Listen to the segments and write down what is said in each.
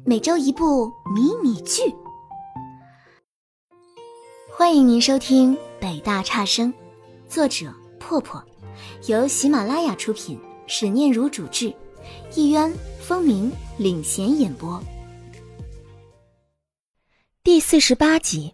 每周一部迷你剧。欢迎您收听北大差生，作者破破，由喜马拉雅出品，史念如主制，一渊、风鸣领衔演播。第48集。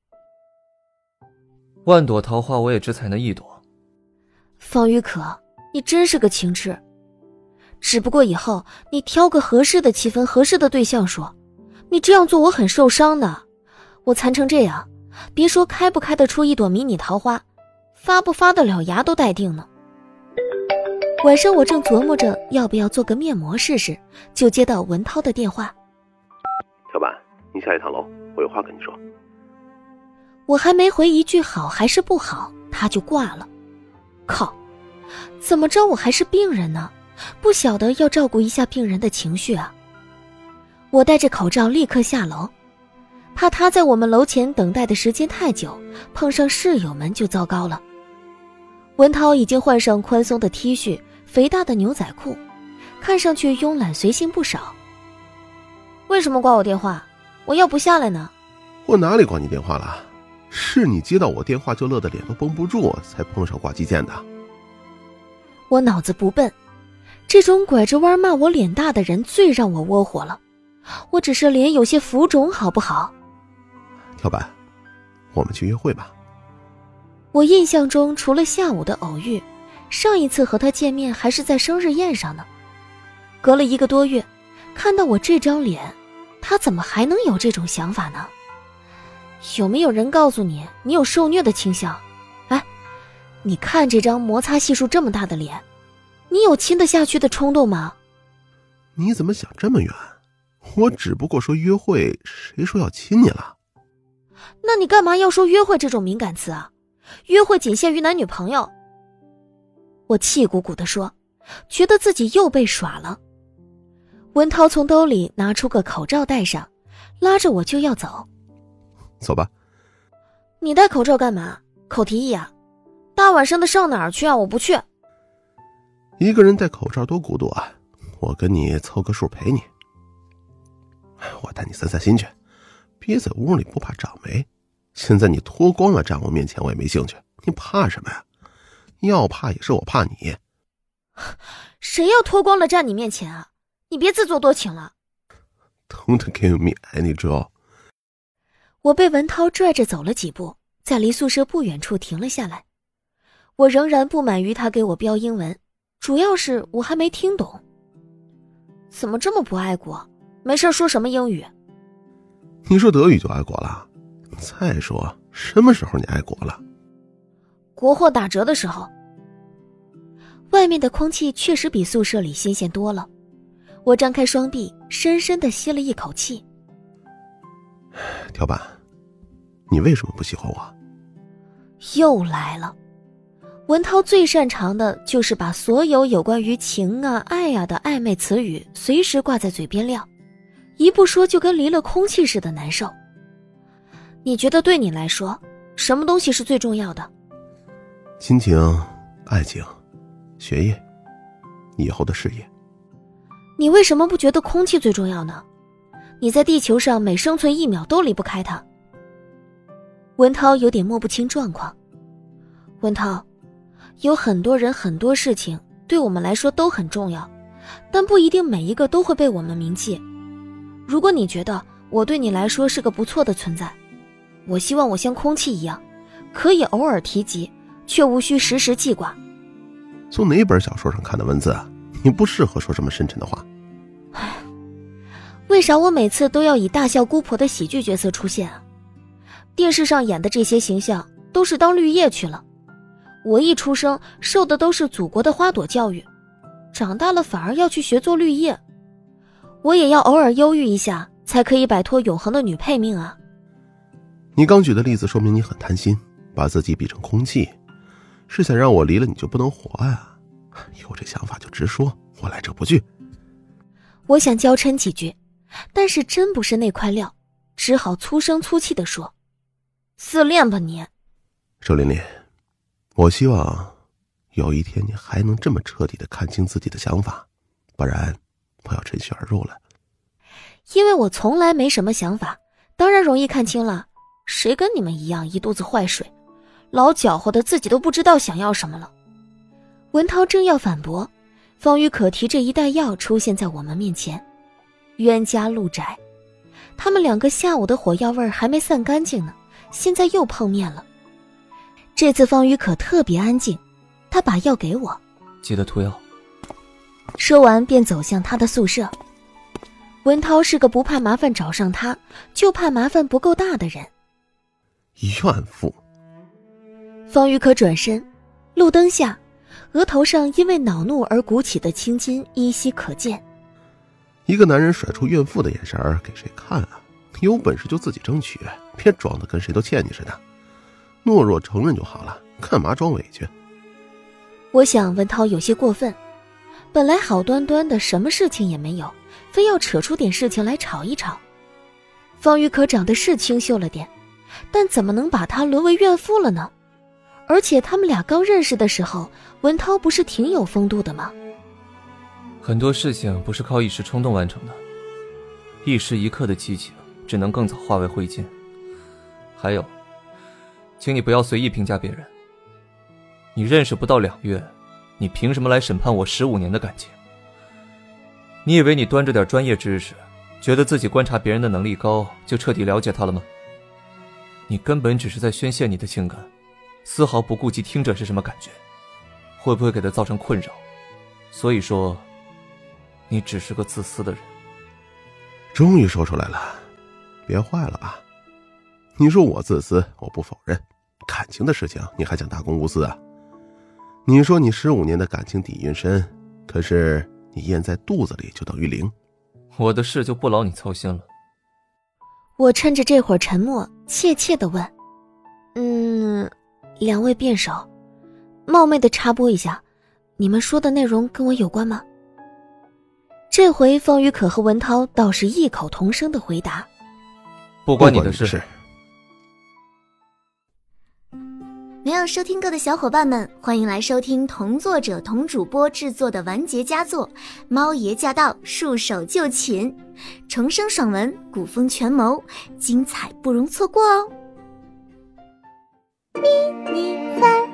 万朵桃花我也只采那一朵。 方玉可，你真是个情痴。只不过以后你挑个合适的气氛、合适的对象说，你这样做我很受伤的。我残成这样，别说开不开得出一朵迷你桃花，发不发得了芽都待定呢。晚上我正琢磨着要不要做个面膜试试，就接到文涛的电话。 小板，你下一趟楼，我有话跟你说。 我还没回一句好还是不好，他就挂了。靠，怎么着我还是病人呢，不晓得要照顾一下病人的情绪啊。我戴着口罩立刻下楼，怕他在我们楼前等待的时间太久，碰上室友们就糟糕了。文涛已经换上宽松的 T 恤、肥大的牛仔裤，看上去慵懒随性不少。为什么挂我电话？我要不下来呢？ 我哪里挂你电话了？是你接到我电话就乐得脸都绷不住，才碰上挂机键的。 我脑子不笨，这种拐着弯骂我脸大的人最让我窝火了。我只是脸有些浮肿好不好？ 跳板，我们去约会吧。 我印象中除了下午的偶遇，上一次和他见面还是在生日宴上呢。隔了1个多月，看到我这张脸，他怎么还能有这种想法呢？有没有人告诉你，你有受虐的倾向？哎，你看这张摩擦系数这么大的脸，你有亲得下去的冲动吗？ 你怎么想这么远？我只不过说约会，谁说要亲你了？ 那你干嘛要说约会这种敏感词啊？约会仅限于男女朋友。我气鼓鼓地说，觉得自己又被耍了。文涛从兜里拿出个口罩戴上，拉着我就要走。 走吧。 你戴口罩干嘛？口蹄疫啊？大晚上的上哪儿去啊？我不去。 一个人戴口罩多孤独啊，我跟你凑个数陪你。我带你散散心去，憋在屋里不怕长霉。现在你脱光了站我面前，我也没兴趣。你怕什么呀？要怕也是我怕你。 谁要脱光了站你面前啊？你别自作多情了。 Don't give me any joy。 我被文涛拽着走了几步，在离宿舍不远处停了下来。我仍然不满于他给我标英文，主要是我还没听懂。怎么这么不爱国？没事说什么英语？ 你说德语就爱国了？再说什么时候你爱国了？ 国货打折的时候。外面的空气确实比宿舍里新鲜多了。我张开双臂，深深地吸了一口气。 跳板，你为什么不喜欢我？ 又来了。文涛最擅长的就是把所有有关于情啊、爱啊的暧昧词语随时挂在嘴边撂，一不说就跟离了空气似的难受。你觉得对你来说，什么东西是最重要的？ 亲情、爱情、学业，以后的事业。 你为什么不觉得空气最重要呢？你在地球上每生存1秒都离不开它。文涛有点摸不清状况。文涛，有很多人很多事情对我们来说都很重要，但不一定每一个都会被我们铭记。如果你觉得我对你来说是个不错的存在，我希望我像空气一样，可以偶尔提及，却无需时时记挂。 从哪本小说上看的文字啊？你不适合说这么深沉的话。 为啥我每次都要以大笑姑婆的喜剧角色出现啊？电视上演的这些形象都是当绿叶去了。我一出生受的都是祖国的花朵教育，长大了反而要去学做绿叶。我也要偶尔忧郁一下，才可以摆脱永恒的女配命啊。 你刚举的例子说明你很贪心，把自己比成空气，是想让我离了你就不能活呀？有这想法就直说，我来者不拒。 我想娇嗔几句，但是真不是那块料，只好粗声粗气地说：自恋吧你。 周琳琳，我希望有一天你还能这么彻底地看清自己的想法，不然我要趁虚而入了。 因为我从来没什么想法，当然容易看清了。谁跟你们一样一肚子坏水，老搅和的自己都不知道想要什么了。文涛正要反驳，方玉可提着一袋药出现在我们面前。冤家路窄，他们2个下午的火药味还没散干净呢，现在又碰面了。这次方玉可特别安静，他把药给我， 记得涂药。 说完便走向他的宿舍。文涛是个不怕麻烦找上他，就怕麻烦不够大的人。 怨妇。 方玉可转身，路灯下，额头上因为恼怒而鼓起的青筋依稀可见。 一个男人甩出怨妇的眼神给谁看啊？有本事就自己争取，别装得跟谁都欠你似的。懦弱承认就好了，干嘛装委屈？ 我想文涛有些过分，本来好端端的什么事情也没有，非要扯出点事情来吵一吵。方玉可长得是清秀了点，但怎么能把她沦为怨妇了呢？而且他们俩刚认识的时候，文涛不是挺有风度的吗？ 很多事情不是靠一时冲动完成的，一时一刻的激情只能更早化为灰烬。还有，请你不要随意评价别人。你认识不到2月，你凭什么来审判我15年的感情？你以为你端着点专业知识，觉得自己观察别人的能力高，就彻底了解他了吗？你根本只是在宣泄你的情感，丝毫不顾及听者是什么感觉，会不会给他造成困扰。所以说，你只是个自私的人。 终于说出来了，别坏了啊！你说我自私，我不否认，感情的事情你还想大公无私啊？你说你15年的感情底蕴深，可是你咽在肚子里就等于0。 我的事就不劳你操心了。 我趁着这会儿沉默，怯怯地问：2位辩手，冒昧地插播一下，你们说的内容跟我有关吗？这回方玉可和文涛倒是异口同声的回答： 不关你的事。 没有收听够的小伙伴们，欢迎来收听同作者同主播制作的完结佳作《猫爷驾到，束手就擒》，重生爽文，古风权谋，精彩不容错过哦！迷你番。